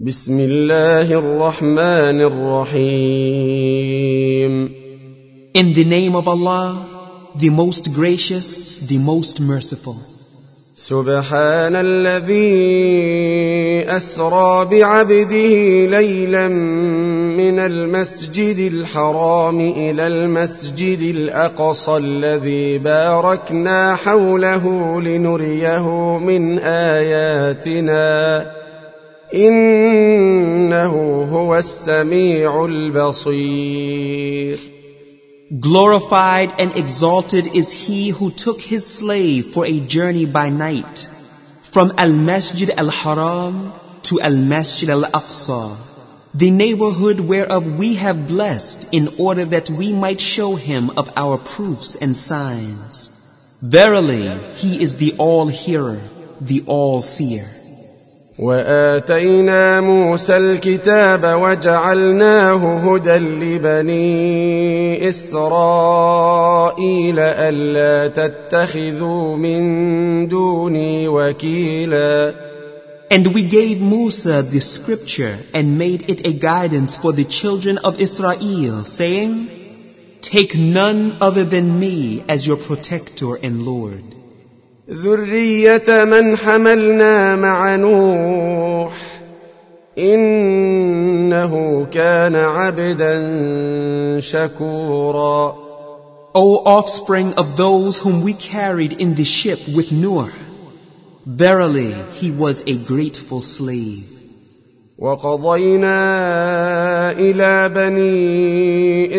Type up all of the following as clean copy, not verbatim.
بسم الله الرحمن الرحيم. In the name of Allah, the most gracious, the most merciful. سبحان الذي أسرى بعبده ليلا من المسجد الحرام إلى المسجد الأقصى الذي باركنا حوله لنريه من آياتنا إنه هو السميع البصير. Glorified and exalted is he who took his slave for a journey by night from Al-Masjid Al-Haram to Al-Masjid Al-Aqsa, the neighborhood whereof we have blessed in order that we might show him of our proofs and signs. Verily, he is the all-hearer, the all-seer. وآتينا موسى الكتاب وجعلناه هدى لبني إسرائيل ألا تتخذوا من دوني وكيلا. And we gave Musa the scripture and made it a guidance for the children of Israel, saying, Take none other than me as your protector and Lord. ذرية من حملنا مع نوح إنه كان عبدا شكورا. O offspring of those whom we carried in the ship with Noah, verily he was a grateful slave. وقضينا إلى بني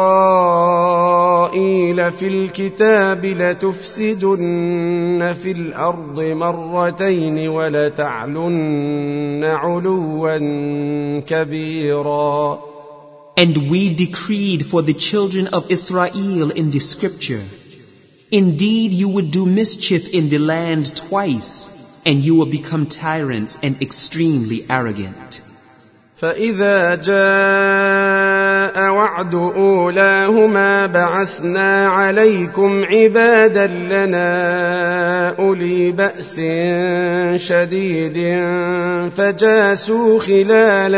إسرائيل في الكتاب لتفسدن في الأرض مرتين ولتعلن علوا كبيرا. And we decreed for the children of Israel in the scripture, indeed you would do mischief in the land twice, and you will become tyrants and extremely arrogant. فإذا جاء وعد أولاهما بعثنا عليكم عبادا لنا أولي بأس شديد فجاسوا خلال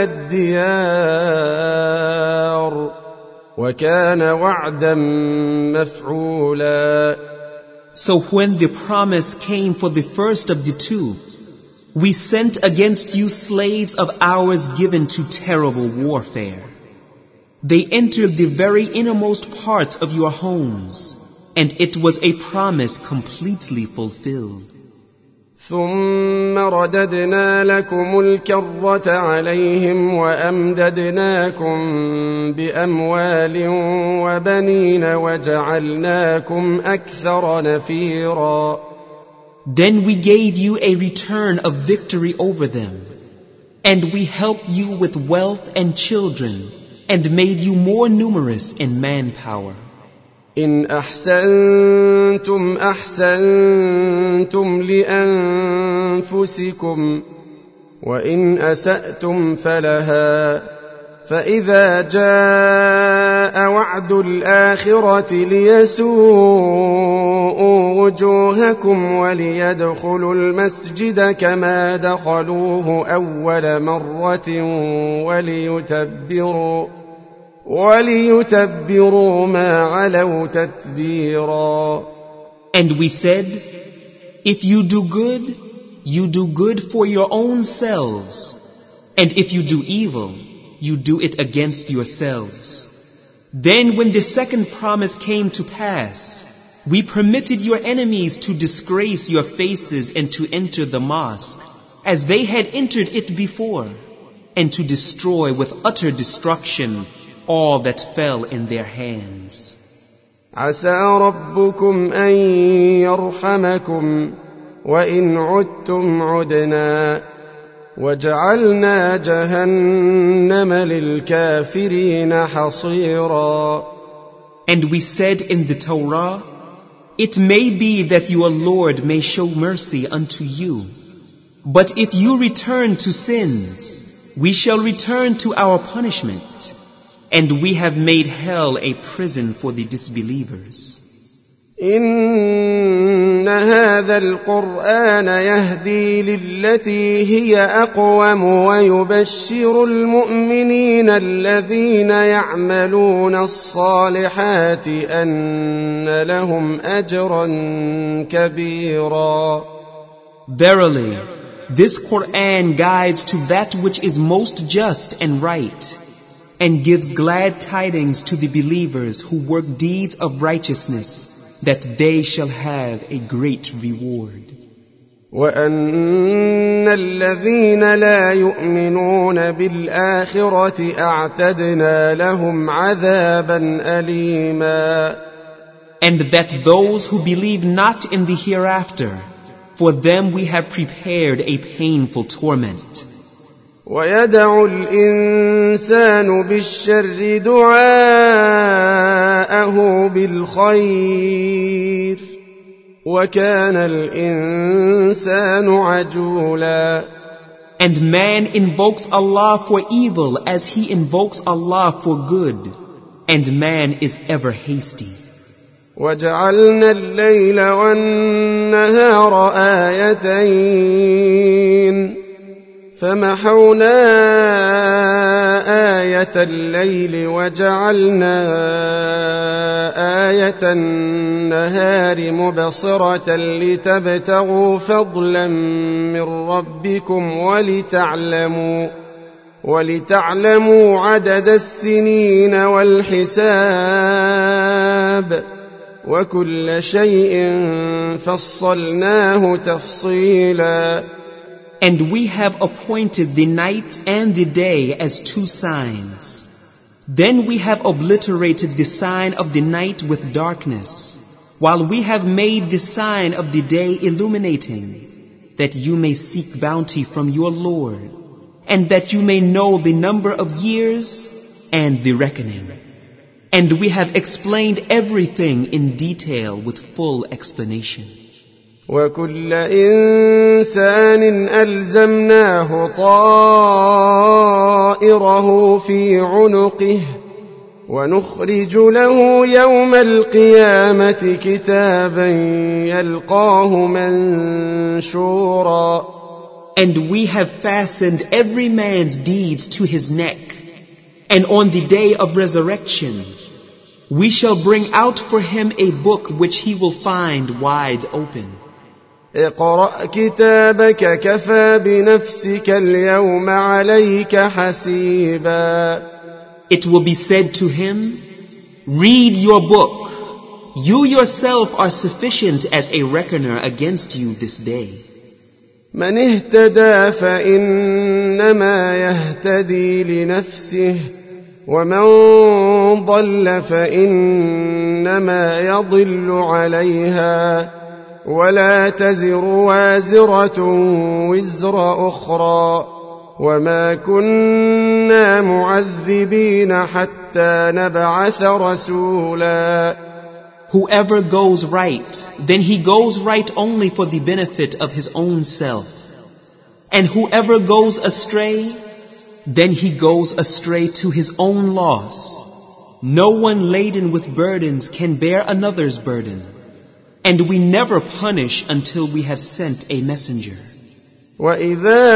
الديار وكان وعدا مفعولا. So when the promise came for the first of the two, we sent against you slaves of ours given to terrible warfare. They entered the very innermost parts of your homes, and it was a promise completely fulfilled. ثم رددنا لكم الكرة عليهم وأمددناكم بأموال وبنين وجعلناكم أكثر نفيرا. Then we gave you a return of victory over them, and we helped you with wealth and children, and made you more numerous in manpower. إن أحسنتم أحسنتم لأنفسكم وإن أسأتم فلها فإذا جاء وعد الآخرة ليسوءوا وجوهكم وليدخلوا المسجد كما دخلوه أول مرة وليتبروا ما علوا تتبيرا. And we said, if you do good, you do good for your own selves. And if you do evil, you do it against yourselves. Then when the second promise came to pass, we permitted your enemies to disgrace your faces and to enter the mosque, as they had entered it before, and to destroy with utter destruction all that fell in their hands. عسى ربكم أن يرحمكم وإن عدتم عدنا وجعلنا جهنم للكافرين حصيرا. And we said in the Torah, it may be that your Lord may show mercy unto you, but if you return to sins, we shall return to our punishment, and we have made hell a prison for the disbelievers. هذا القرآن يهدي للتي هي أقوم ويبشر المؤمنين الذين يعملون الصالحات أن لهم أجرا كبيرا. Verily, this Quran guides to that which is most just and right, and gives glad tidings to the believers who work deeds of righteousness, that they shall have a great reward. وَأَنَّ الَّذِينَ لَا يُؤْمِنُونَ بِالْآخِرَةِ أَعْتَدْنَا لَهُمْ عَذَابًا أَلِيمًا. And that those who believe not in the hereafter, for them we have prepared a painful torment. وَيَدْعُ الْإِنسَانُ بِالشَّرِّ دُعَاءَهُ بِالْخَيْرِ وَكَانَ الْإِنسَانُ عَجُولًا. And man invokes Allah for evil as he invokes Allah for good, and man is ever hasty. وَجَعَلْنَا اللَّيْلَ وَالنَّهَارَ آيَتَيْنِ فَمَحَوْنَا آيَةَ اللَّيْلِ وَجَعَلْنَا آيَةَ النَّهَارِ مُبْصِرَةً لِتَبْتَغُوا فَضْلًا مِّن رَّبِّكُمْ ولتعلموا عدد السنين والحساب وكل شيء فصلناه تفصيلا. And we have appointed the night and the day as two signs. Then we have obliterated the sign of the night with darkness, while we have made the sign of the day illuminating, that you may seek bounty from your Lord, and that you may know the number of years and the reckoning. And we have explained everything in detail with full explanation. وَكُلَّ إِنسَانٍ أَلْزَمْنَاهُ طَائِرَهُ فِي عُنُقِهِ وَنُخْرِجُ لَهُ يَوْمَ الْقِيَامَةِ كِتَابًا يَلْقَاهُ مَنشُورًا. And we have fastened every man's deeds to his neck, and on the day of resurrection, we shall bring out for him a book which he will find wide open. اقرأ كتابك كفى بنفسك اليوم عليك حسيبا. It will be said to him, read your book. You yourself are sufficient as a reckoner against you this day. من اهتدى فإنما يهتدي لنفسه ومن ضل فإنما يضل عليها ولا تزر وازرة وزر أخرى وما كنا معذبين حتى نبعث رسولا. Whoever goes right, then he goes right only for the benefit of his own self. And whoever goes astray, then he goes astray to his own loss. No one laden with burdens can bear another's burden. And we never punish until we have sent a messenger. وَإِذَا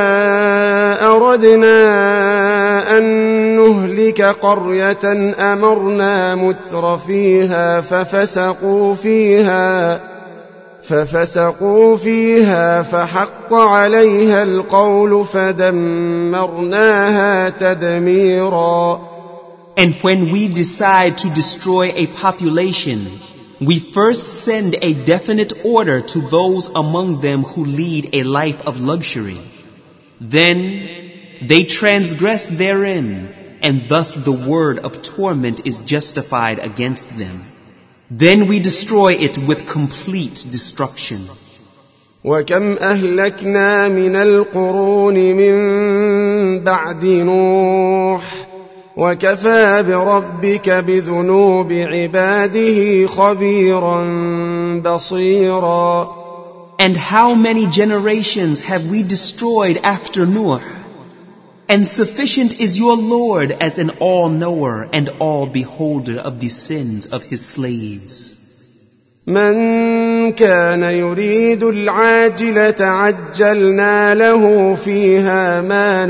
أَرَدْنَا أَن نُّهْلِكَ قَرْيَةً أَمَرْنَا مُتْرَ فِيهَا فَفَسَقُوا فِيهَا فَحَقَّ عَلَيْهَا الْقَوْلُ فَدَمَّرْنَاهَا تَدْمِيرًا. And when we decide to destroy a population, we first send a definite order to those among them who lead a life of luxury. Then they transgress therein, and thus the word of torment is justified against them. Then we destroy it with complete destruction. وَكَمْ أَهْلَكْنَا مِنَ الْقُرُونِ مِنْ بَعْدِ نُوحٍ وَكَفَى بِرَبِّكَ بِذُنُوبِ عِبَادِهِ خَبِيرًا بَصِيرًا. And how many generations have we destroyed after Nuh? And sufficient is your Lord as an all-knower and all-beholder of the sins of his slaves. من كان يريد العاجلة عجلنا له فيها ما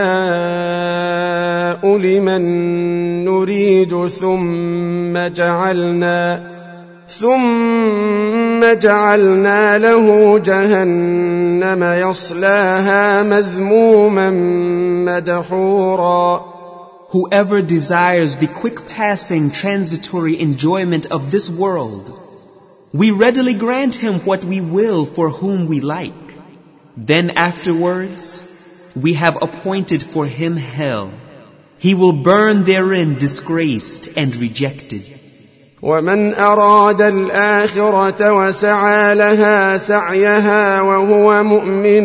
نشاء لمن نريد ثم جعلنا له جهنم يصلاها مذموما مدحورا. Whoever desires the quick-passing transitory enjoyment of this world, we readily grant him what we will for whom we like. Then afterwards, we have appointed for him hell. He will burn therein disgraced and rejected. ومن أراد الآخرة وسعى لها سعيها وهو مؤمن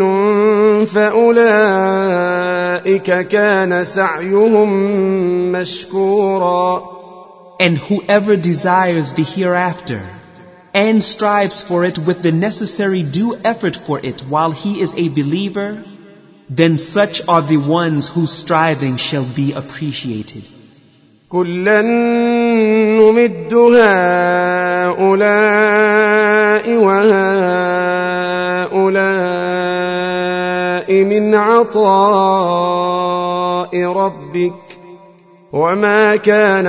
فأولئك كان سعيهم مشكورا. And whoever desires the hereafter and strives for it with the necessary due effort for it while he is a believer, then such are the ones whose striving shall be appreciated. كُلًّا نُمِدُّ هَؤُلَاءِ وَهَؤُلَاءِ مِنْ عَطَاءِ رَبِّكَ وَمَا كَانَ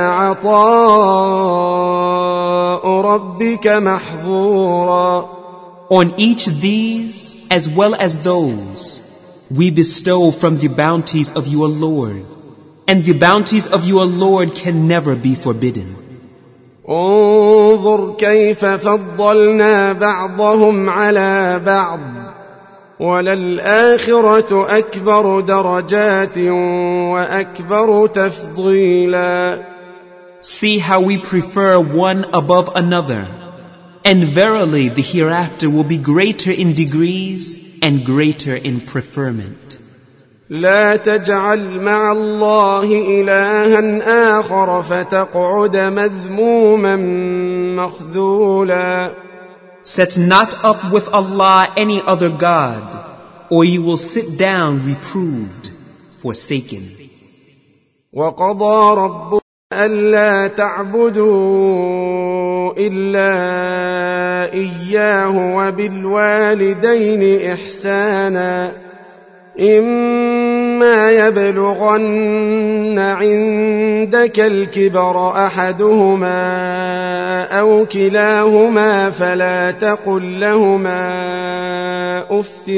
عَطَاءُ رَبِّكَ مَحْظُورًا. On each these as well as those we bestow from the bounties of your Lord, and the bounties of your Lord can never be forbidden. انظر كيف فضلنا بعضهم على بعض وللآخرة أكبر درجات وأكبر تفضيلا. See how we prefer one above another, and verily the hereafter will be greater in degrees and greater in preferment. لا تجعل مع الله إلها آخر فتقعد مذموما مخذولا. Set not up with Allah any other God, or you will sit down reproved, forsaken. وقضى ربك ألا تعبدوا إلا إياه وبالوالدين إحسانا إما يبلغن عندك الكبر أحدهما أو كلاهما فلا تقل لهما أف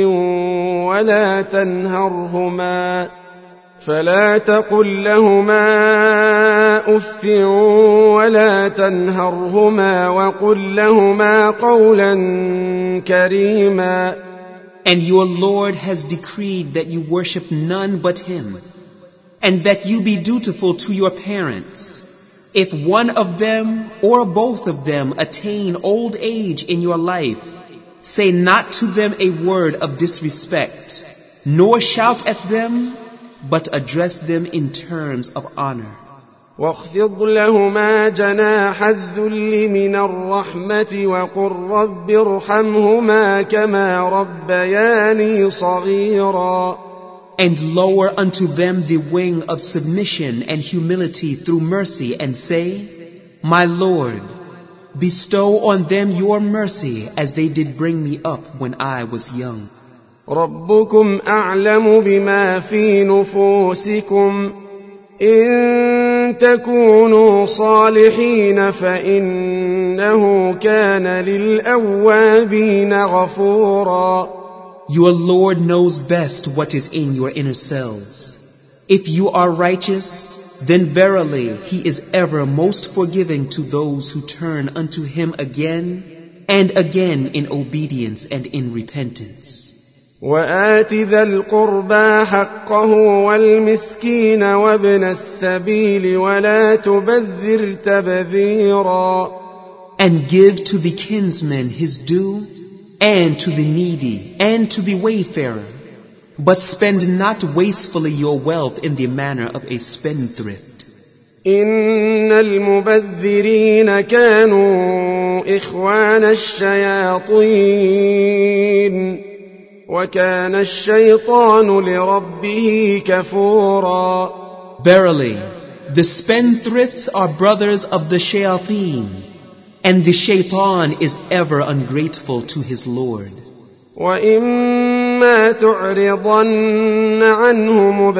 ولا تنهرهما وقل لهما قولا كريما. And your Lord has decreed that you worship none but Him, and that you be dutiful to your parents. If one of them or both of them attain old age in your life, say not to them a word of disrespect, nor shout at them, but address them in terms of honor. واخفض لهما جناح الذل من الرحمة وقل رب ارحمهما كما ربياني صغيرا. And lower unto them the wing of submission and humility through mercy, and say, My Lord, bestow on them your mercy as they did bring me up when I was young. ربكم أعلم بما في نفوسكم إن تكونوا صالحين فإنه كان للأوابين غفورا. Your Lord knows best what is in your inner selves. If you are righteous, then verily He is ever most forgiving to those who turn unto Him again and again in obedience and in repentance. وآت ذا القربى حقه والمسكين وابن السبيل ولا تبذر تبذيرا. And give to the kinsman his due, and to the needy, and to the wayfarer, but spend not wastefully your wealth in the manner of a spendthrift. إن المبذرين كانوا إخوان الشياطين وَكَانَ الشَّيْطَانُ لِرَبِّهِ كَفُورًا. Verily, the spendthrifts are brothers of the shayateen, And the shaitan is ever ungrateful to his Lord. وَإِمَّا تُعْرِضَنَّ عَنْهُمُ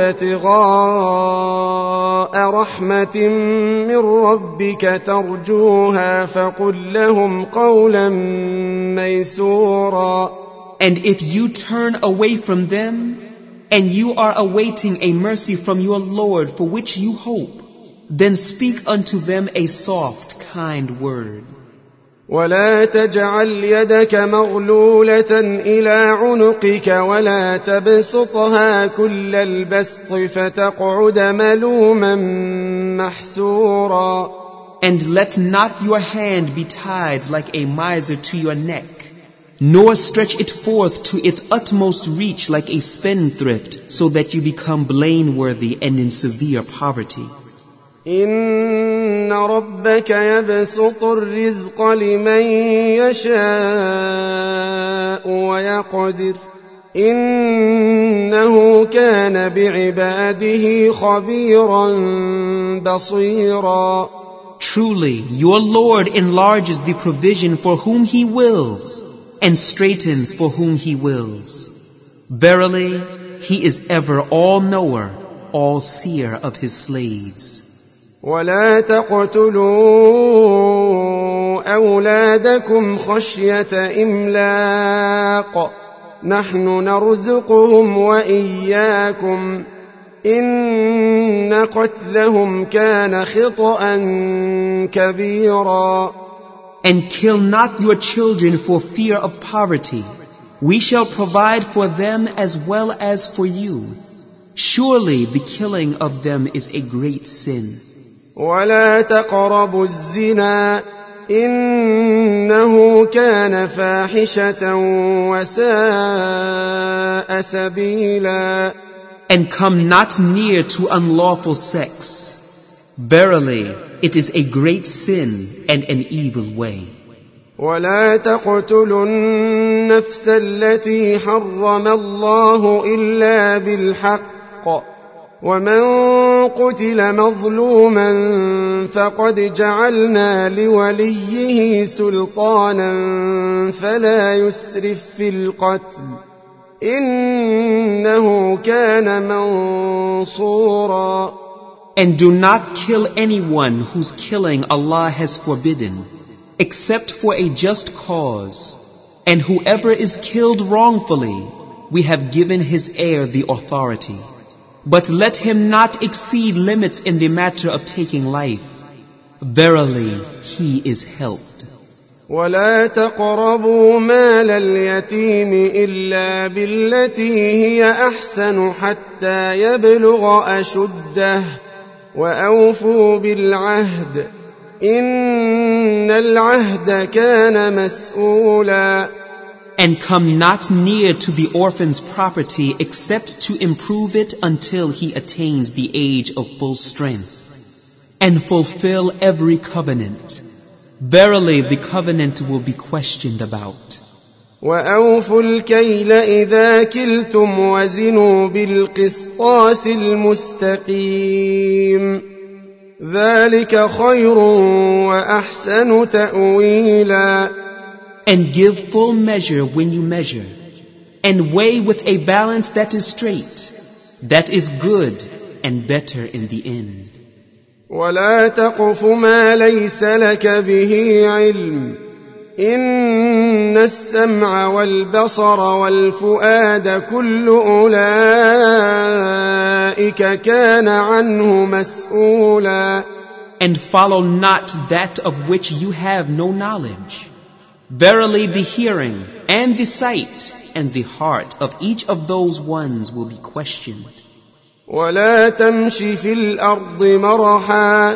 ابْتِغَاءَ رَحْمَةٍ مِّن رَّبِّكَ تَرْجُوهَا فَقُل لَّهُمْ قَوْلًا مَّيْسُورًا. And if you turn away from them, and you are awaiting a mercy from your Lord for which you hope, then speak unto them a soft, kind word. ولا تجعل يدك مغلولة إلى عنقك ولا تبسطها كل البسط فتقعد ملوما محسورا. And let not your hand be tied like a miser to your neck, nor stretch it forth to its utmost reach like a spendthrift, so that you become blameworthy and in severe poverty. إن ربك يبسط الرزق لمن يشاء ويقدر إنه كان بعباده خبيرا بصيرا. Truly, your Lord enlarges the provision for whom He wills, and straightens for whom He wills. Verily, He is ever all-knower, all-seer of His slaves. ولا تقتلوا أولادكم خشية إملاق نحن نرزقهم وإياكم إن قتلهم كان خطأ كبيرا. And kill not your children for fear of poverty. We shall provide for them as well as for you. Surely the killing of them is a great sin. ولا تقربوا الزنا إنه كان فاحشة وساء سبيلا. And come not near to unlawful sex. Verily, it is a great sin and an evil way. ولا تقتلوا النفس التي حرم الله إلا بالحق ومن قتل مظلوما فقد جعلنا لوليه سلطانا فلا يسرف في القتل إنه كان منصورا. And do not kill anyone whose killing Allah has forbidden, except for a just cause. And whoever is killed wrongfully, we have given his heir the authority. But let him not exceed limits in the matter of taking life. Verily, he is helped. ولا تقربوا مال اليتيم إلا بالتي هي أحسن حتى يبلغ أشده وأوفوا بالعهد إن العهد كان مسؤولا. And come not near to the orphan's property except to improve it until he attains the age of full strength. And fulfill every covenant. Verily the covenant will be questioned about. وأوفوا الكيل إذا كلتم وزنوا بالقسطاس المستقيم ذلك خير وأحسن تأويلا. And give full measure when you measure, and weigh with a balance that is straight. That is good and better in the end. ولا تقف ما ليس لك به علم إن السمع والبصر والفؤاد كل أولئك كان عنه مسؤولا. And follow not that of which you have no knowledge. Verily the hearing and the sight and the heart of each of those ones will be questioned. ولا تمش في الأرض مرحا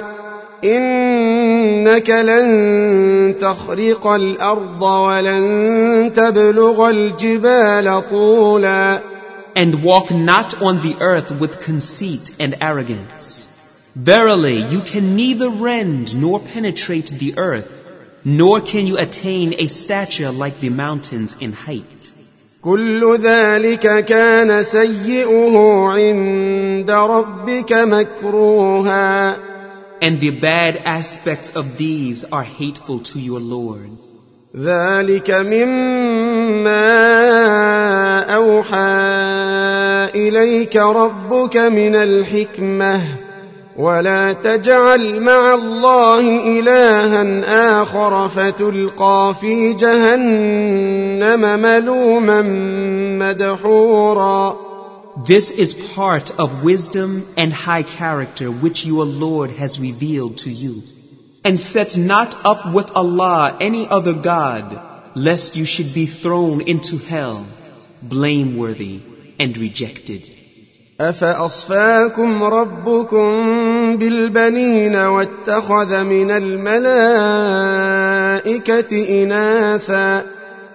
إنك لن تخرق الأرض ولن تبلغ الجبال طولا. And walk not on the earth with conceit and arrogance. Verily you can neither rend nor penetrate the earth, nor can you attain a stature like the mountains in height. كل ذلك كان سيئه عند ربك مكروها. And the bad aspects of these are hateful to your Lord. ذلك مما أوحى إليك ربك من الحكمة ولا تجعل مع الله إلها آخر فتلقى في جهنم ملوما مدحورا. This is part of wisdom and high character which your Lord has revealed to you. And set not up with Allah any other God, lest you should be thrown into hell, blameworthy and rejected. أفأصفاكم ربكم بالبنين واتخذ من الملائكة إناثا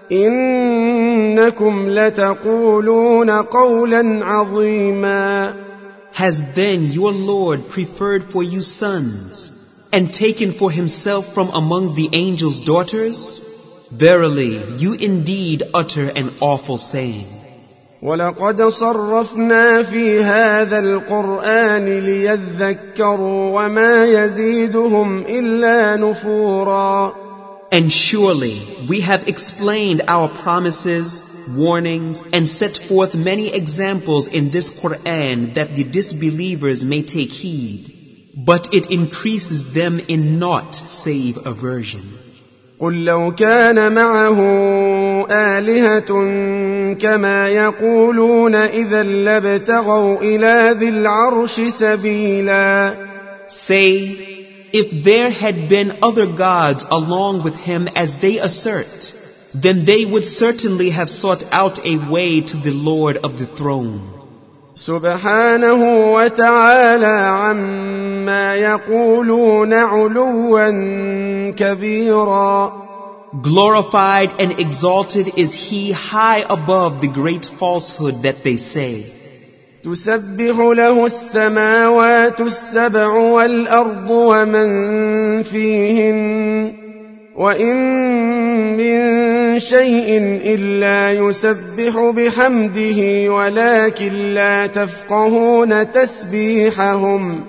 إنكم لتقولون قولا عظيما. Has then your Lord preferred for you sons, and taken for himself from among the angels daughters? Verily, you indeed utter an awful saying. وَلَقَدْ صَرَّفْنَا فِي هَذَا الْقُرْآنِ لِيَذَّكَّرُوا وَمَا يَزِيدُهُمْ إِلَّا نُفُورًا. And surely we have explained our promises, warnings, and set forth many examples in this Qur'an that the disbelievers may take heed. But it increases them in naught save aversion. قُلْ لَوْ كَانَ مَعَهُ آلِهَةٌ كَمَا يَقُولُونَ إِذًا لَابْتَغَوْا إِلَى ذِي الْعَرْشِ سَبِيلًا. Say, if there had been other gods along with him as they assert, then they would certainly have sought out a way to the Lord of the throne. سبحانه وتعالى عما يقولون علوا كبيرا. Glorified and exalted is he high above the great falsehood that they say. تسبح له السماوات السبع والأرض ومن فيهن وإن من شيء إلا يسبح بحمده ولكن لا تفقهون تسبيحهم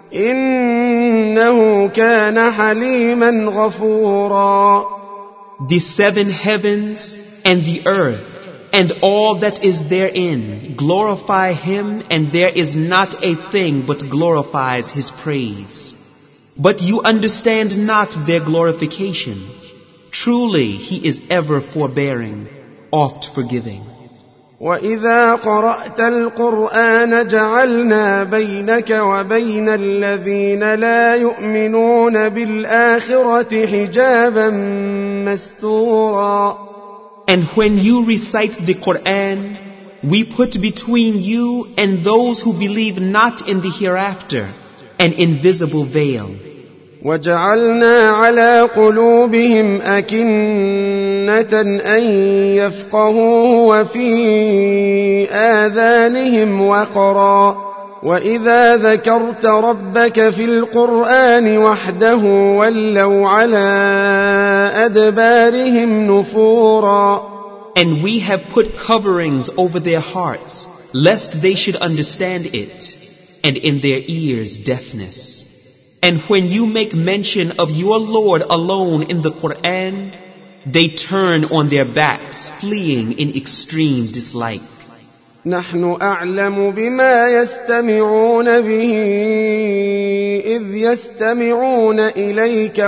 إنه كان حليما غفورا. The 7 heavens and the earth and all that is therein glorify him, and there is not a thing but glorifies his praise. But you understand not their glorification. Truly he is ever forbearing, oft forgiving. وَإِذَا قَرَأْتَ الْقُرْآنَ جَعَلْنَا بَيْنَكَ وَبَيْنَ الَّذِينَ لَا يُؤْمِنُونَ بِالْآخِرَةِ حِجَابًا مَسْتُورًا. And when you recite the Qur'an, we put between you and those who believe not in the hereafter an invisible veil. وَجَعَلْنَا عَلَى قُلُوبِهِمْ أَكِنَّةً أَن يَفْقَهُوهُ وَفِي آذَانِهِمْ وَقْرًا وَإِذَا ذَكَرْتَ رَبَّكَ فِي الْقُرْآنِ وَحْدَهُ وَلَّوْا عَلَى أَدْبَارِهِمْ نُفُورًا. And we have put coverings over their hearts, lest they should understand it, and in their ears deafness. And when you make mention of your Lord alone in the Qur'an, they turn on their backs, fleeing in extreme dislike. نحن أعلم بما يستمعون به إذ يستمعون إليك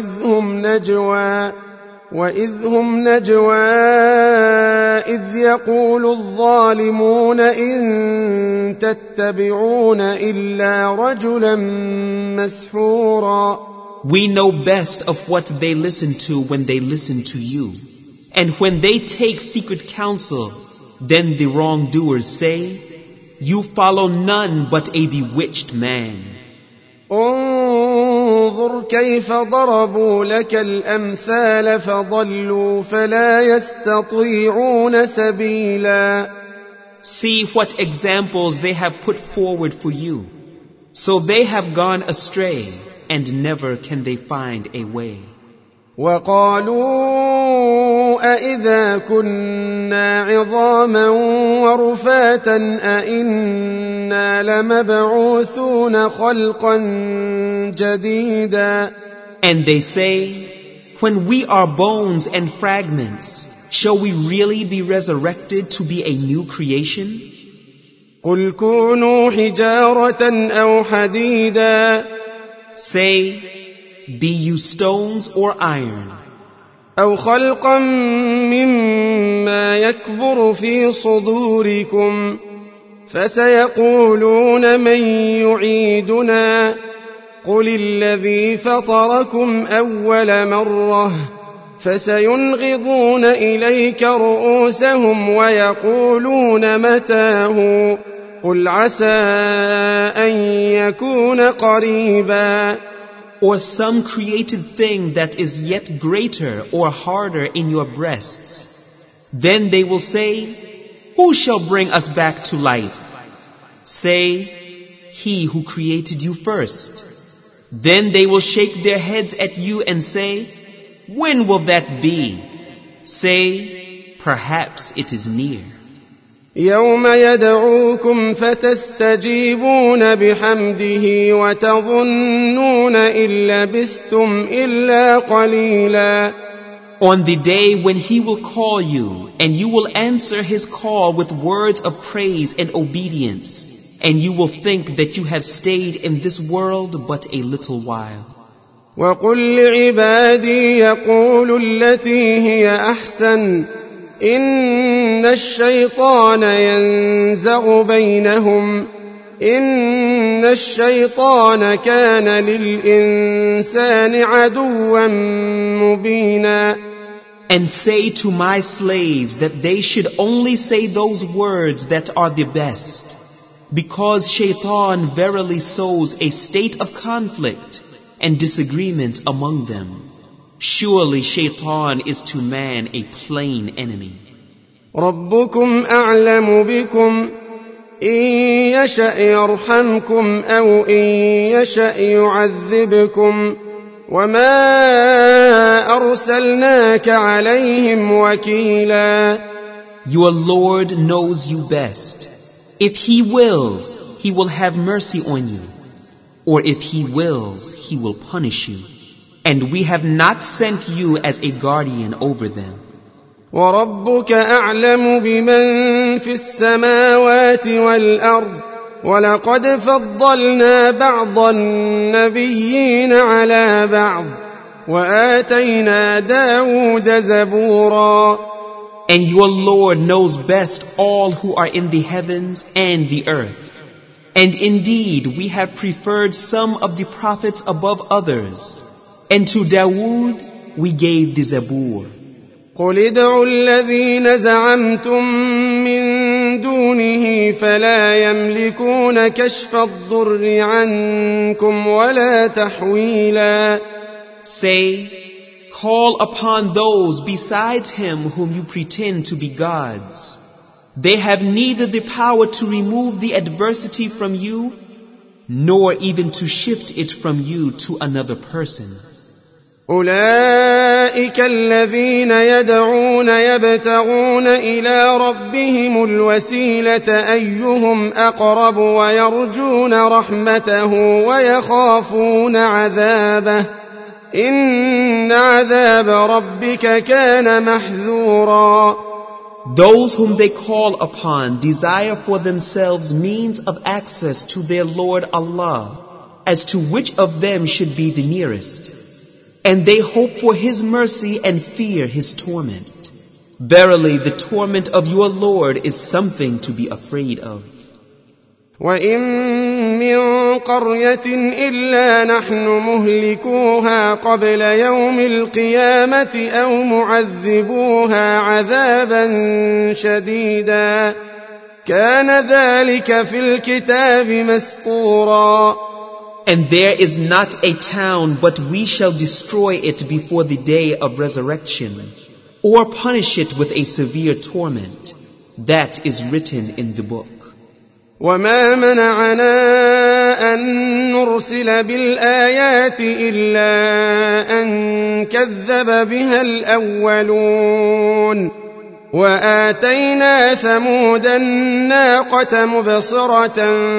وإذ هم نجوى إذ يقول الظالمون إن تتبعون إلا رجلا مسحورا. We know best of what they listen to when they listen to you. And when they take secret counsel, then the wrongdoers say, you follow none but a bewitched man. انظر كيف ضربوا لك الأمثال فضلوا فلا يستطيعون سبيلا. See what examples they have put forward for you. So they have gone astray, and never can they find a way. وقالوا أإذا كنا عظاما ورفاتا أإنا لمبعوثون خلقا جديدا. And they say, when we are bones and fragments, shall we really be resurrected to be a new creation? قل كونوا حجارة أو حديدا. Say, be you stones or iron. أو خلقا مما يكبر في صدوركم فسيقولون من يعيدنا قل الذي فطركم أول مرة فسينغضون إليك رؤوسهم ويقولون متاه قل عسى أن يكون قريبا. Or some created thing that is yet greater or harder in your breasts. Then they will say, who shall bring us back to life? Say, he who created you first. Then they will shake their heads at you and say, when will that be? Say, perhaps it is near. يوم يدعوكم فتستجيبون بحمده وتظنون إن لبثتم إلا قليلا. On the day when he will call you, and you will answer his call with words of praise and obedience, and you will think that you have stayed in this world but a little while. وقل لعبادي يقولوا التي هي أحسن إن الشيطان ينزغ بينهم إن الشيطان كان للإنسان عدوا مبينا. And say to my slaves that they should only say those words that are the best, because Shaitan verily sows a state of conflict and disagreements among them. Surely Shaitan is to man a plain enemy. ربكم أعلم بكم إن يشأ يرحمكم أو إن يشأ يعذبكم وما أرسلناك عليهم وكيلا. Your Lord knows you best. If He wills, He will have mercy on you. Or if He wills, He will punish you. And we have not sent you as a guardian over them. وربك أعلم بمن في السماوات والأرض ولقد فضلنا بعض النبيين على بعض وآتينا داود زبورا. And your Lord knows best all who are in the heavens and the earth. And indeed we have preferred some of the prophets above others. And to Dawood we gave the Zabur. قل ادعوا الذين زعمتم من دونه فلا يملكون كشف الضر عنكم ولا تحويلا. Say, call upon those besides him whom you pretend to be gods. They have neither the power to remove the adversity from you, nor even to shift it from you to another person. أولئك الذين يدعون يبتغون إلى ربهم الوسيلة أيهم أقرب ويرجون رحمته ويخافون عذابه إن عذاب ربك كان محذورا. Those whom they call upon desire for themselves means of access to their Lord Allah, as to which of them should be the nearest. And they hope for His mercy and fear His torment. Verily, the torment of your Lord is something to be afraid of. وَإِن مِّن قَرْيَةٍ إِلَّا نَحْنُ مُهْلِكُوهَا قَبْلَ يَوْمِ الْقِيَامَةِ أَوْ مُعَذِّبُوهَا عَذَابًا شَدِيدًا كَانَ ذَلِكَ فِي الْكِتَابِ مَسْطُورًا. And there is not a town but we shall destroy it before the day of resurrection, or punish it with a severe torment. That is written in the book. وما منعنا أن نرسل بالآيات إلا أن كذب بها الأولون وآتينا ثمود الناقة مبصرة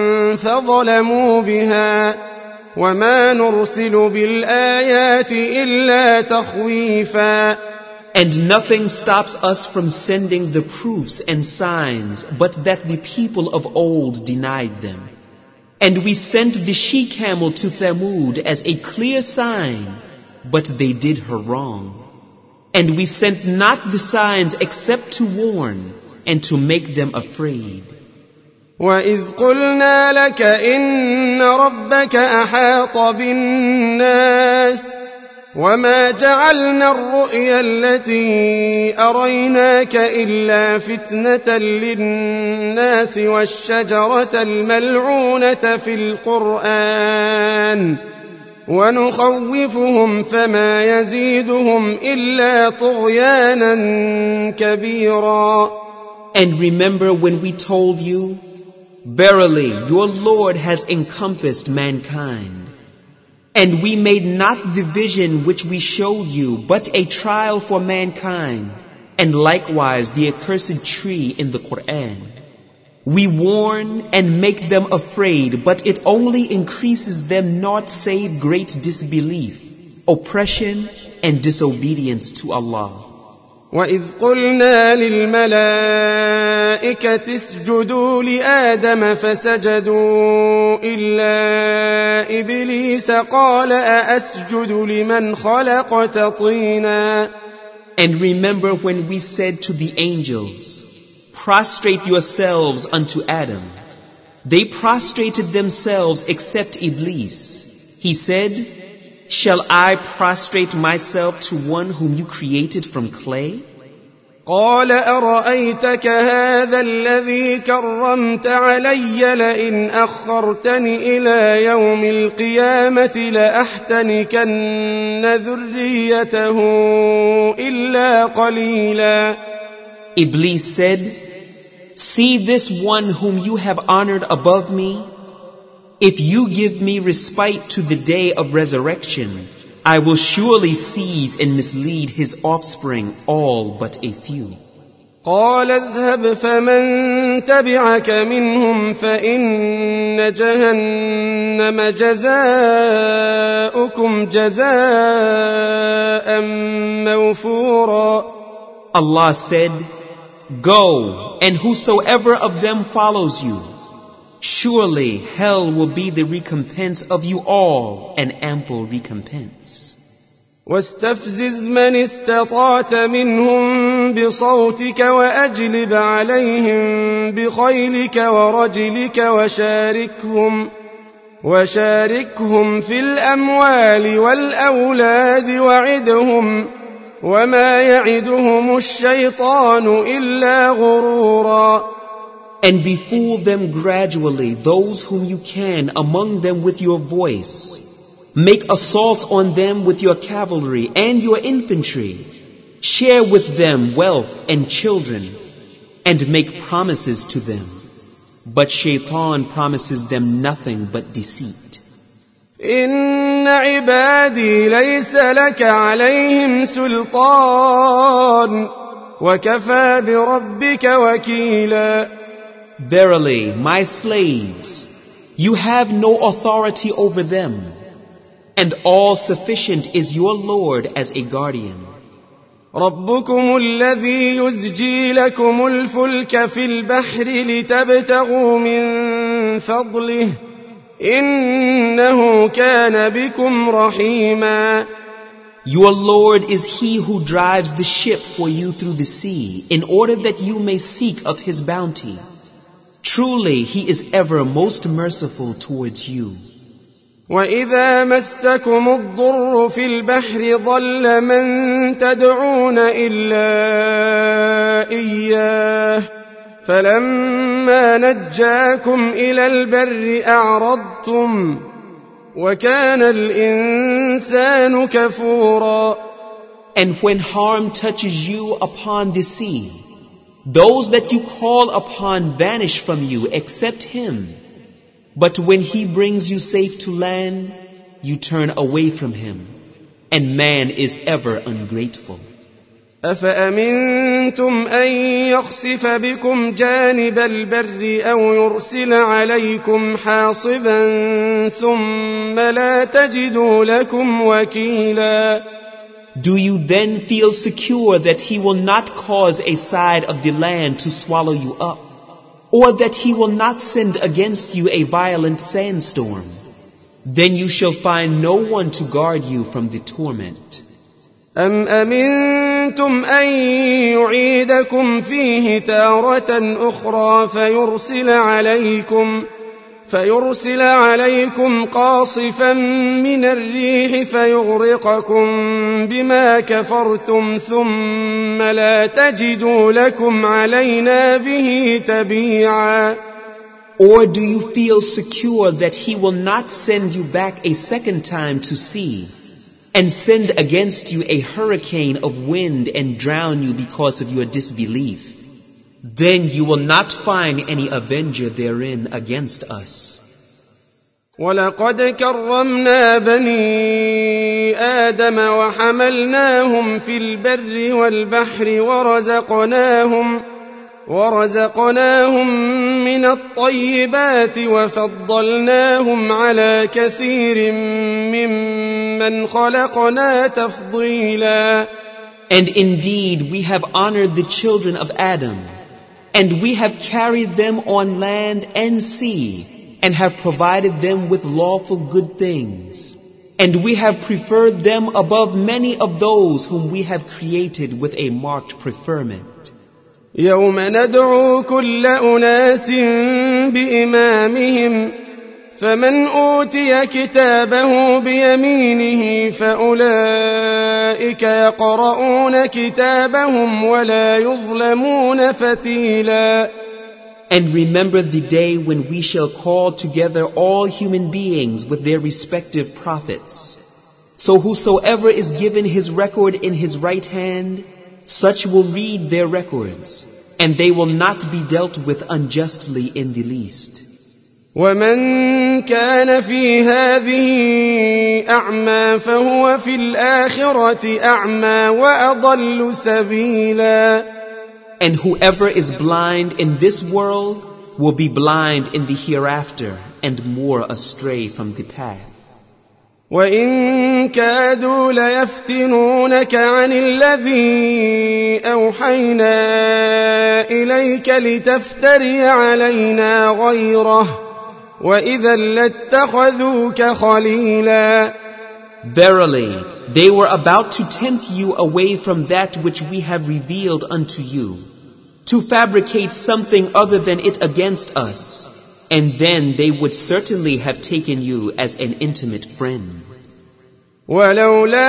فظلموا بها وما نرسل بالآيات إلا تخويفا. And nothing stops us from sending the proofs and signs but that the people of old denied them. And we sent the she-camel to Thamud as a clear sign, but they did her wrong. And we sent not the signs except to warn and to make them afraid. وَإِذْ قُلْنَا لَكَ إِنَّ رَبَّكَ أَحَاطَ بِالنَّاسِ وَمَا جَعَلْنَا الرُّؤْيَا الَّتِي أَرَيْنَاكَ إِلَّا فِتْنَةً لِلنَّاسِ وَالشَّجَرَةَ الْمَلْعُونَةَ فِي الْقُرْآنِ وَنُخَوِّفُهُمْ فَمَا يَزِيدُهُمْ إِلَّا طُغْيَانًا كَبِيرًا. And remember when we told you, verily your Lord has encompassed mankind. And we made not the vision which we showed you but a trial for mankind, and likewise the accursed tree in the Qur'an. We warn and make them afraid, but it only increases them naught save great disbelief, oppression and disobedience to Allah. وَإِذْ قُلْنَا لِلْمَلَائِكَةِ اسْجُدُوا لِآدَمَ فَسَجَدُوا إِلَّا إِبْلِيسَ قَالَ أَأَسْجُدُ لِمَنْ خَلَقْتَ طِينًا. And remember when we said to the angels, prostrate yourselves unto Adam. They prostrated themselves except Iblis. He said, shall I prostrate myself to one whom you created from clay? قال أرأيتك هذا الذي كرمت علي لئن أخرتني إلى يوم القيامة لأحتنكن ذريته إلا قليلا. Iblis said, see this one whom you have honored above me? If you give me respite to the day of resurrection, I will surely seize and mislead his offspring, all but a few. قال اذهب فمن تبعك منهم فإن جهنم جزاؤكم جزاء موفورا. Allah said, go, and whosoever of them follows you, surely hell will be the recompense of you all, an ample recompense. واستفزز من استطعت منهم بصوتك وأجلب عليهم بخيلك ورجلك وشاركهم في الأموال والأولاد وعدهم وما يعدهم الشيطان إلا غرورا. And befool them gradually, those whom you can, among them with your voice. Make assaults on them with your cavalry and your infantry. Share with them wealth and children, and make promises to them. But Shaitan promises them nothing but deceit. إن عبادي ليس لك عليهم سلطان وكفى بربك وكيلا. Verily, my slaves, you have no authority over them, and all sufficient is your Lord as a guardian. ربكم الذي يزجي لكم الفلك في البحر لتبتغوا من فضله إنه كان بكم رحيما. Your Lord is He who drives the ship for you through the sea in order that you may seek of His bounty. Truly, He is ever most merciful towards you. وَإِذَا مَسَّكُمُ الضُّرُّ فِي الْبَحْرِ ضَلَّ مَن تَدْعُونَ إِلَّا إِيَّاهُ فَلَمَّا نَجَّاكُمْ إِلَى الْبَرِّ أَعْرَضْتُمْ وَكَانَ الْإِنسَانُ كَفُورًا. And when harm touches you upon the sea, those that you call upon vanish from you except Him. But when he brings you safe to land, you turn away from him, and man is ever ungrateful. أفأمنتم أن يخسف بكم جانب البر أو يرسل عليكم حاصبا ثم لا تجدوا لكم وكيلا. Do you then feel secure that he will not cause a side of the land to swallow you up, or that he will not send against you a violent sandstorm? Then you shall find no one to guard you from the torment. أم أمنتم أن يعيدكم فيه تارة أخرى فيرسل عليكم قاصفا من الريح فيغرقكم بما كفرتم ثم لا تجدوا لكم علينا به تبيعا. Or do you feel secure that he will not send you back a second time to sea, and send against you a hurricane of wind and drown you because of your disbelief? Then you will not find any avenger therein against us. وَلَقَدْ كَرَّمْنَا بَنِي آدَمَ وَحَمَلْنَاهُمْ فِي الْبَرِّ وَالْبَحْرِ ورزقناهم من الطيبات وفضلناهم على كثير ممن خلقنا تفضيلا. And indeed we have honored the children of Adam, and we have carried them on land and sea, and have provided them with lawful good things. And we have preferred them above many of those whom we have created with a marked preferment. يوم ندعو كل أناس بإمامهم فمن أوتي كتابه بيمينه فأولئك يقرؤون كتابهم ولا يظلمون فتيلا. And remember the day when we shall call together all human beings with their respective prophets. So whosoever is given his record in his right hand, such will read their records, and they will not be dealt with unjustly in the least. وَمَنْ كَانَ فِي هَذِهِ أَعْمَى فَهُوَ فِي الْآخِرَةِ أَعْمَى وَأَضَلُّ سَبِيلًا. And whoever is blind in this world will be blind in the hereafter and more astray from the path. وَإِن كَادُوا لَيَفْتِنُونَكَ عَنِ الَّذِي أَوْحَيْنَا إِلَيْكَ لِتَفْتَرِيَ عَلَيْنَا غَيْرَهُ وَإِذًا لَاتَّخَذُوكَ خَلِيلًا. Verily, they were about to tempt you away from that which we have revealed unto you, to fabricate something other than it against us, and then they would certainly have taken you as an intimate friend. وَلَوْلَا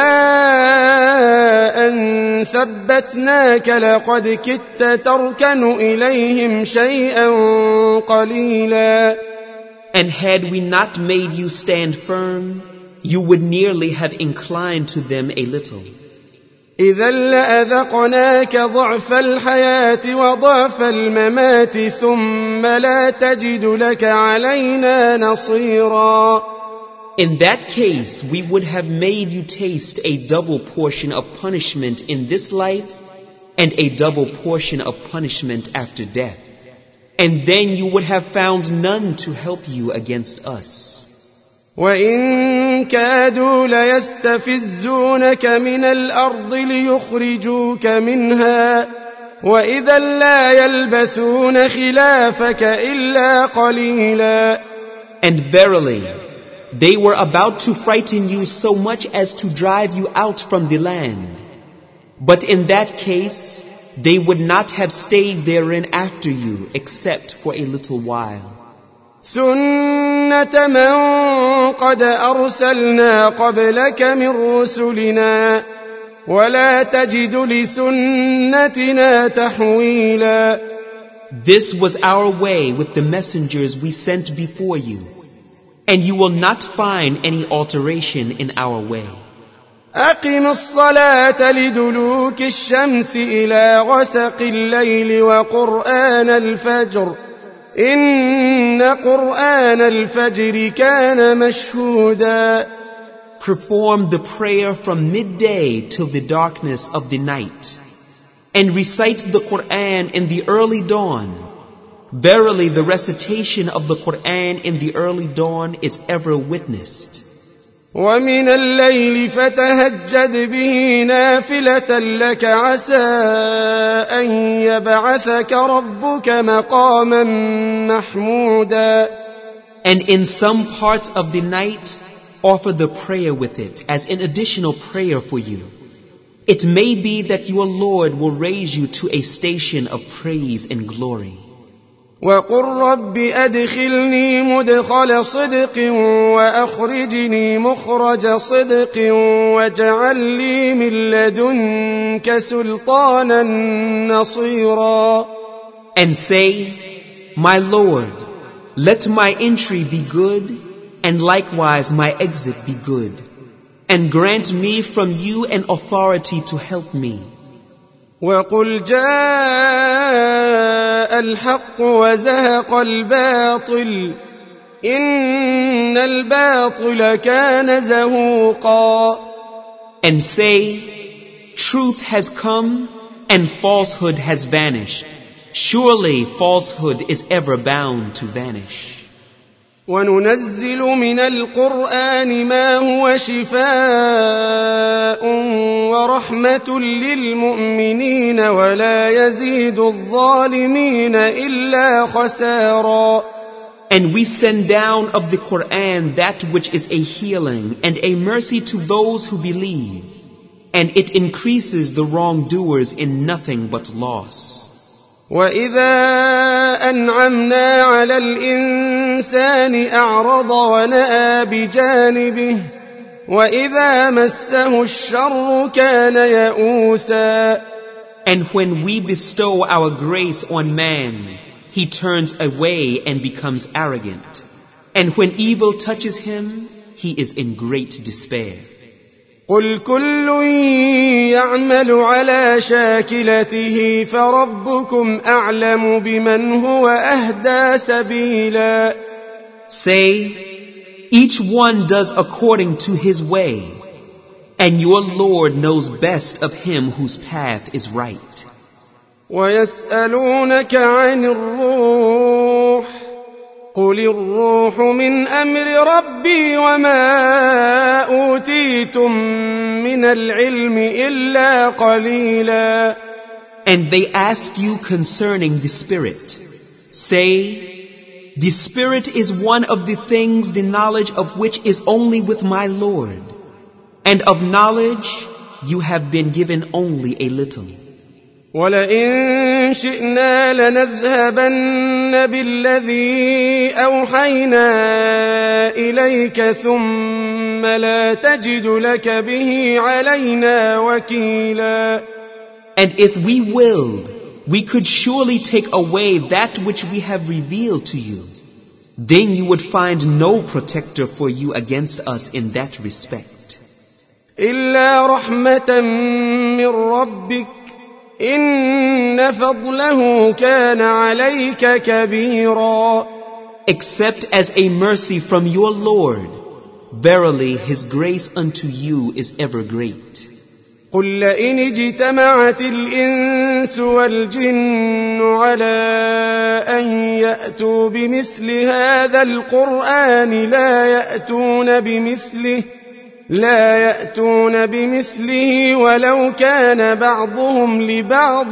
أَن ثَبَّتْنَاكَ لَقَدْ كِدتَّ تَرْكَنُ إِلَيْهِمْ شَيْئًا قَلِيلًا. And had we not made you stand firm, you would nearly have inclined to them a little. إِذًا لَأَذَقْنَاكَ ضَعْفَ الْحَيَاةِ وَضَعْفَ الْمَمَاتِ ثُمَّ لَا تَجِدُ لَكَ عَلَيْنَا نَصِيرًا. In that case, we would have made you taste a double portion of punishment in this life and a double portion of punishment after death. And then you would have found none to help you against us. وَإِن كَادُوا لَيَسْتَفِزُّونَكَ مِنَ الْأَرْضِ لِيُخْرِجُوكَ مِنْهَا وَإِذًا لَا يَلْبَثُونَ خِلَافَكَ إِلَّا قَلِيلًا. And verily, they were about to frighten you so much as to drive you out from the land. But in that case, they would not have stayed therein after you except for a little while. سُنَّةَ مَنْ قَدْ أَرْسَلْنَا قَبْلَكَ مِنْ رُسُلِنَا وَلَا تَجِدُ لِسُنَّتِنَا تَحْوِيلًا. This was our way with the messengers we sent before you, and you will not find any alteration in our way. أقم الصلاة لدلوك الشمس إلى غسق الليل وقرآن الفجر إن قرآن الفجر كان مشهودا. Perform the prayer from midday till the darkness of the night, and recite the Quran in the early dawn. Verily, the recitation of the Quran in the early dawn is ever witnessed. ومن الليل فتهجد به نافلة لك عسى أن يبعثك ربك مقاما محمودا. And in some parts of the night, offer the prayer with it as an additional prayer for you. It may be that your Lord will raise you to a station of praise and glory. وقل رب أدخلني مدخل صدق وأخرجني مخرج صدق واجعل لي من لدنك سلطانا نصيرا. And say, My Lord, let my entry be good, and likewise my exit be good, and grant me from you an authority to help me. وقل جاء الحق وزهق الباطل إن الباطل كان زهوقا. And say, Truth has come and falsehood has vanished. Surely falsehood is ever bound to vanish. وننزل من القرآن ما هو شفاء ورحمة للمؤمنين ولا يزيد الظالمين إلا خسارا. And we send down of the Quran that which is a healing and a mercy to those who believe, and it increases the wrongdoers in nothing but loss. وَإِذَا أَنْعَمْنَا عَلَى الْإِنسَانِ أَعْرَضَ وَنَأَىٰ بِجَانِبِهِ وَإِذَا مَسَّهُ الشَّرُّ كَانَ يَئُوسًا. And when we bestow our grace on man, he turns away and becomes arrogant. And when evil touches him, he is in great despair. قل كل يعمل على شاكلته فربكم أعلم بمن هو أهدى سبيلا. Say, each one does according to his way, and your Lord knows best of him whose path is right. ويسألونك عن الروح قل الروح من أمر ربي وما أوتيتم من العلم إلا قليلا. And they ask you concerning the Spirit. Say, the Spirit is one of the things the knowledge of which is only with my Lord, and of knowledge you have been given only a little. وَلَئِن شِئْنَا لَنَذْهَبَنَّ بِالَّذِي أَوْحَيْنَا إِلَيْكَ ثُمَّ لَا تَجِدُ لَكَ بِهِ عَلَيْنَا وَكِيلًا. And if we willed, we could surely take away that which we have revealed to you. Then you would find no protector for you against us in that respect. إِلَّا رَحْمَةً مِّن رَّبِّكَ إِنَّ فَضْلَهُ كَانَ عَلَيْكَ كَبِيرًا. Except as a mercy from your Lord, verily His grace unto you is ever great. قُل لَّئِنِ اجْتَمَعَتِ الْإِنسُ وَالْجِنُّ عَلَىٰ أَن يَأْتُوا بِمِثْلِ هَٰذَا الْقُرْآنِ لا يأتون بمثله ولو كان بعضهم لبعض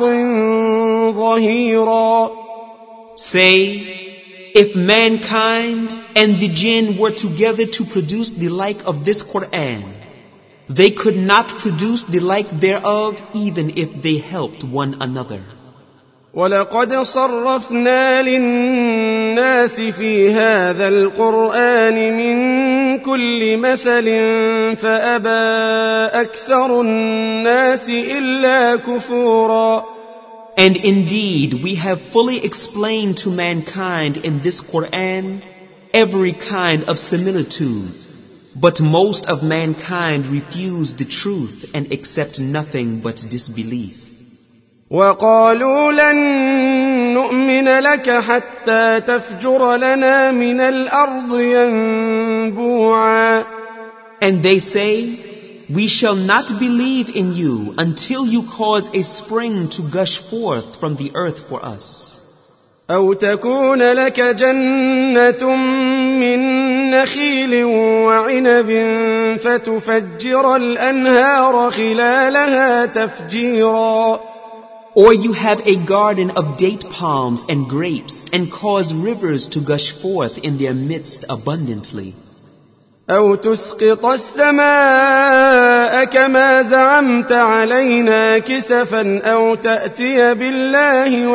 ظهيرا. Say, if mankind and the jinn were together to produce the like of this Quran, they could not produce the like thereof even if they helped one another. وَلَقَدْ صَرَّفْنَا لِلنَّاسِ فِي هَذَا الْقُرْآنِ مِنْ كُلِّ مَثَلٍ فَأَبَى أَكْثَرُ النَّاسِ إِلَّا كُفُورًا. And indeed, we have fully explained to mankind in this Quran every kind of similitude, but most of mankind refuse the truth and accept nothing but disbelief. وقالوا لن نؤمن لك حتى تفجر لنا من الأرض ينبوعا. And they say, we shall not believe in you until you cause a spring to gush forth from the earth for us. أو تكون لك جنة من نخيل وعنب فتفجر الأنهار خلالها تفجيرا. Or you have a garden of date palms and grapes and cause rivers to gush forth in their midst abundantly. أو تسقط السماء كما زعمت علينا كسفا أو تأتي بالله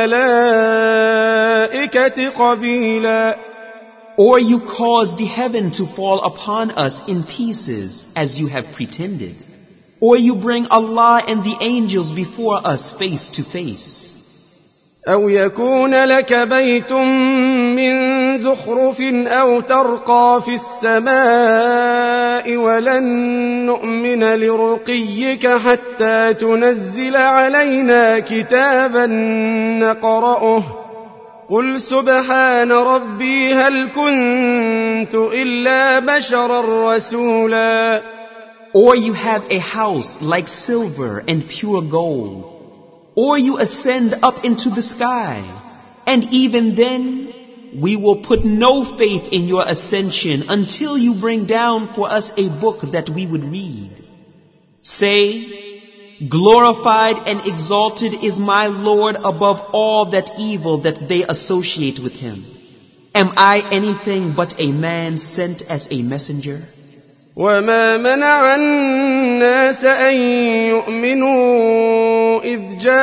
والملائكة قبيلا. Or you cause the heaven to fall upon us in pieces as you have pretended. Or you bring Allah and the angels before us face to face. أو يكون لك بيت من زخرف أو ترقى في السماء ولن نؤمن لرقيك حتى تنزل علينا كتابا نقرأه قل سبحان ربي هل كنت إلا بشرا رسولا. Or you have a house like silver and pure gold. Or you ascend up into the sky, and even then we will put no faith in your ascension until you bring down for us a book that we would read. Say, glorified and exalted is my Lord above all that evil that they associate with him. Am I anything but a man sent as a messenger? وما منع الناس أن يؤمنوا إذ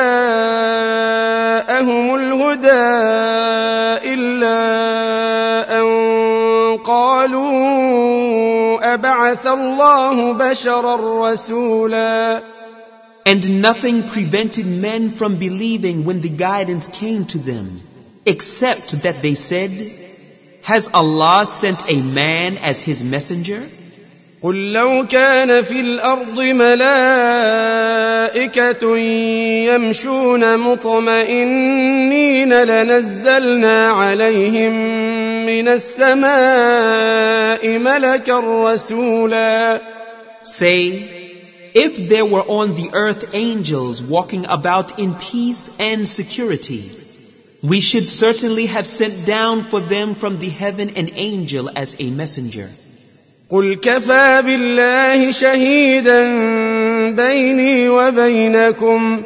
جاءهم الهدى إلا أن قالوا أبعث الله بشرا رسولا. And nothing prevented men from believing when the guidance came to them, except that they said, has Allah sent a man as his messenger? قل لو كان في الأرض ملائكة يمشون مطمئنين لنزلنا عليهم من السماء ملكا رسولا. Say, if there were on the earth angels walking about in peace and security, we should certainly have sent down for them from the heaven an angel as a messenger. قل كفى بالله شهيدا بيني وبينكم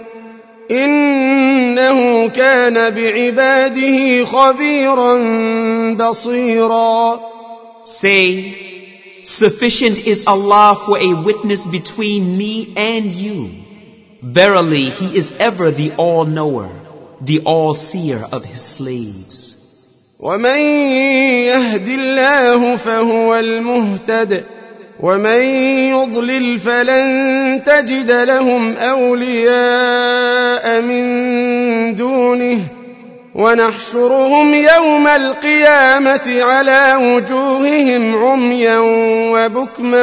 إنه كان بعباده خبيرا بصيرا. Say, sufficient is Allah for a witness between me and you. Verily, He is ever the all-knower, the all-seer of His slaves. ومن يهد الله فهو المهتد ومن يضلل فلن تجد لهم أولياء من دونه ونحشرهم يوم القيامة على وجوههم عميا وبكما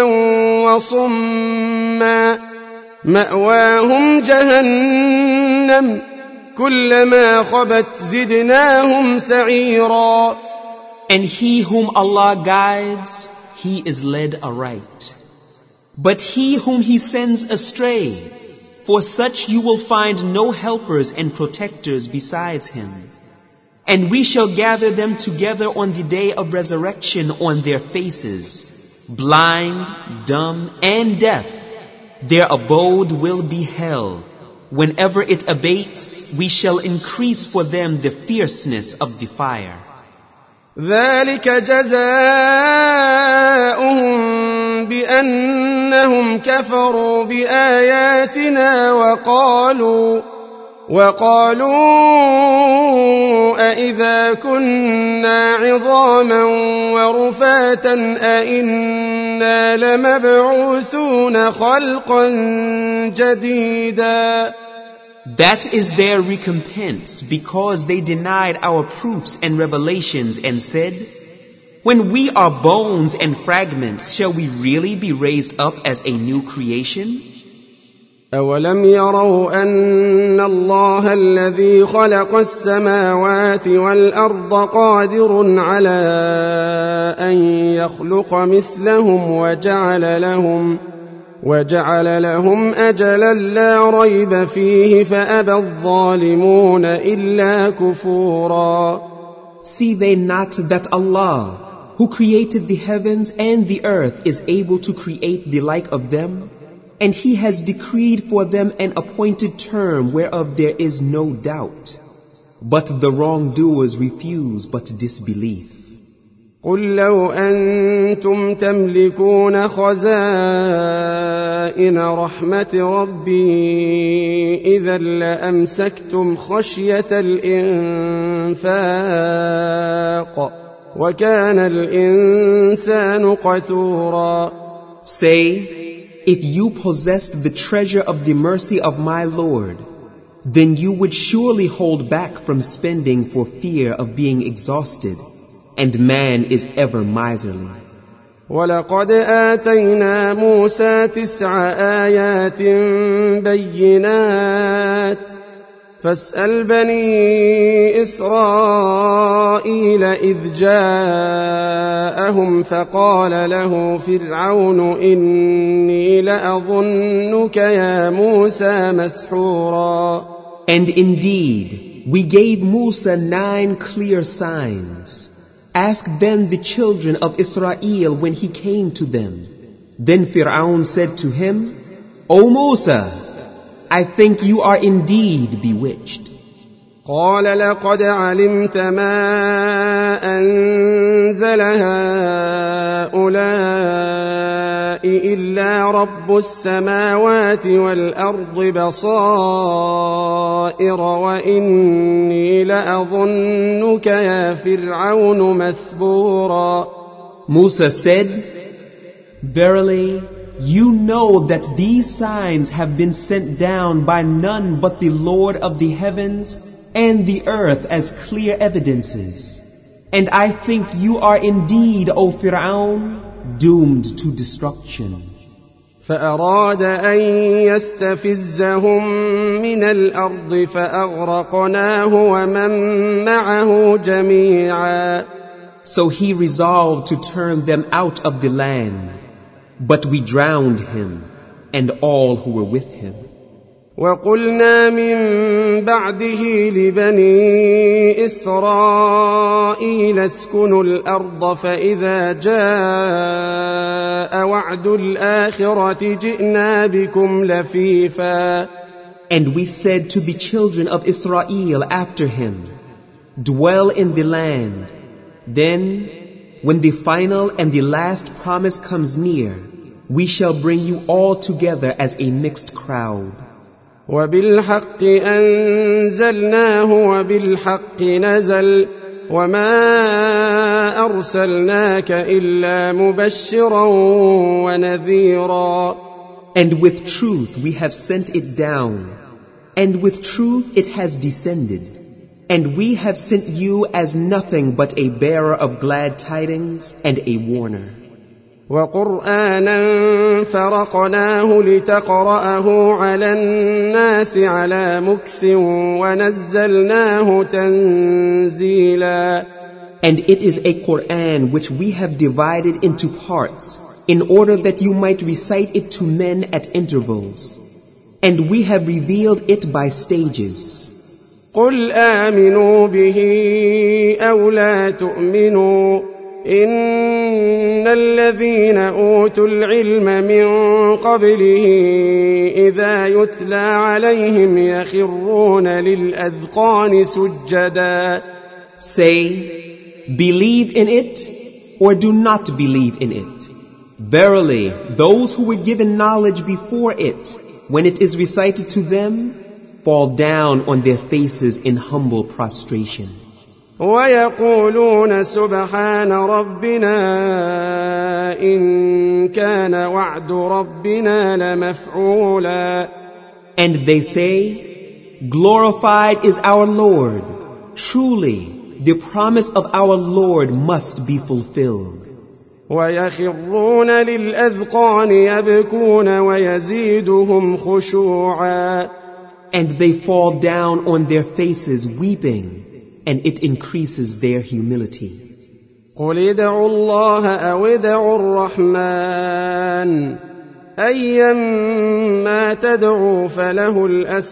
وصما مأواهم جهنم كلما خبت زدناهم سعيرا. And he whom Allah guides, he is led aright. But he whom he sends astray, for such you will find no helpers and protectors besides him. And we shall gather them together on the day of resurrection on their faces, blind, dumb, and deaf. Their abode will be hell. Whenever it abates, we shall increase for them the fierceness of the fire. ذلك جزاؤهم بأنهم كفروا بآياتنا وقالوا أإذا كنا عظاما ورفاتا أإنا لمبعوثون خلقا جديدا. That is their recompense because they denied our proofs and revelations and said, when we are bones and fragments, shall we really be raised up as a new creation? أولم يروا أن الله الذي خلق السماوات والأرض قادر على أن يخلق مثلهم وجعل لهم أجلا لا ريب فيه فأبى الظالمون إلا كفورا. See they not that Allah, who created the heavens and the earth, is able to create the like of them? And He has decreed for them an appointed term whereof there is no doubt. But the wrongdoers refuse but disbelief. قل لو أنتم تملكون خزائن رحمة ربي إذا لأمسكتم خشية الإنفاق وكان الإنسان قتورا. Say, if you possessed the treasure of the mercy of my Lord, then you would surely hold back from spending for fear of being exhausted, and man is ever miserly. ولقد آتينا موسى 9 آيات بينات فاسأل بني إسرائيل إذ جاءهم فقال له فرعون إني لأظنك يا موسى مسحورا. And indeed, we gave Musa 9 clear signs. Ask then the children of Israel when he came to them. Then Fir'aun said to him, O Musa, I think you are indeed bewitched. قال لقد علمت ما أنزل هؤلاء إلا رب السماوات والأرض بصائر وإني لأظنك يا فرعون مثبورا. Musa said, Verily, you know that these signs have been sent down by none but the Lord of the heavens and the earth as clear evidences. And I think you are indeed, O Fir'aun, doomed to destruction. فأراد أن يستفزهم من الأرض فأغرقناه ومن معه جميعا. So he resolved to turn them out of the land, but we drowned him and all who were with him. وقلنا من بعده لبني إسرائيل اسكنوا الأرض فإذا جاء وعد الآخرة جئنا بكم لفيفا. And we said to the children of Israel after him, Dwell in the land. Then, when the final and the last promise comes near, we shall bring you all together as a mixed crowd. وبالحق أنزلناه وبالحق نزل وما أرسلناك إلا مبشرا ونذيرا. And with truth we have sent it down, and with truth it has descended, and we have sent you as nothing but a bearer of glad tidings and a warner. وقرآنا فرقناه لتقرأه على الناس على مكث ونزلناه تنزيلا. And it is a Qur'an which we have divided into parts in order that you might recite it to men at intervals. And we have revealed it by stages. قل آمنوا به أو لا تؤمنوا إن الذين أوتوا العلم من قبله إذا يتلى عليهم يخرون للأذقان سجدا. Say, believe in it or do not believe in it. Verily, those who were given knowledge before it, when it is recited to them, fall down on their faces in humble prostration. ويقولون سبحان ربنا إن كان وعد ربنا لمفعولا. And they say, Glorified is our Lord. Truly, the promise of our Lord must be fulfilled. ويخرون للأذقان يبكون ويزيدهم خشوعا. And they fall down on their faces weeping, and it increases their humility. قل ادعوا الله أو ادعوا الرحمن أيما تدعوا فله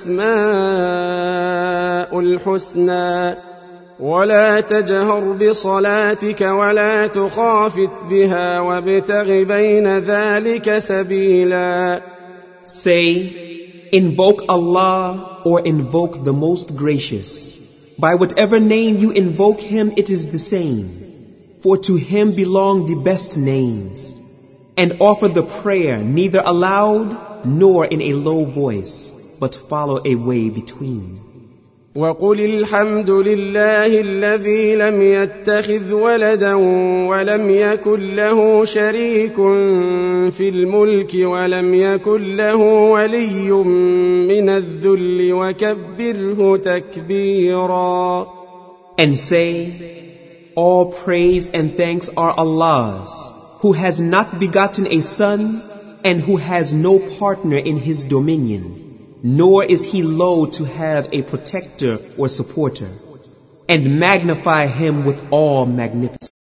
الأسماء الحسنى ولا تجهر بصلاتك ولا تخافت بها وابتغ بين ذلك سبيلا. Say, invoke Allah or invoke the Most Gracious. By whatever name you invoke Him, it is the same. For to Him belong the best names. And offer the prayer neither aloud nor in a low voice, but follow a way between. وقل الحمد لله الذي لم يتخذ ولدا ولم يكن له شريك في الملك ولم يكن له ولي من الذل وكبره تكبيرا. And say, all praise and thanks are Allah's, who has not begotten a son and who has no partner in His dominion. Nor is He low to have a protector or supporter, and magnify Him with all magnificence.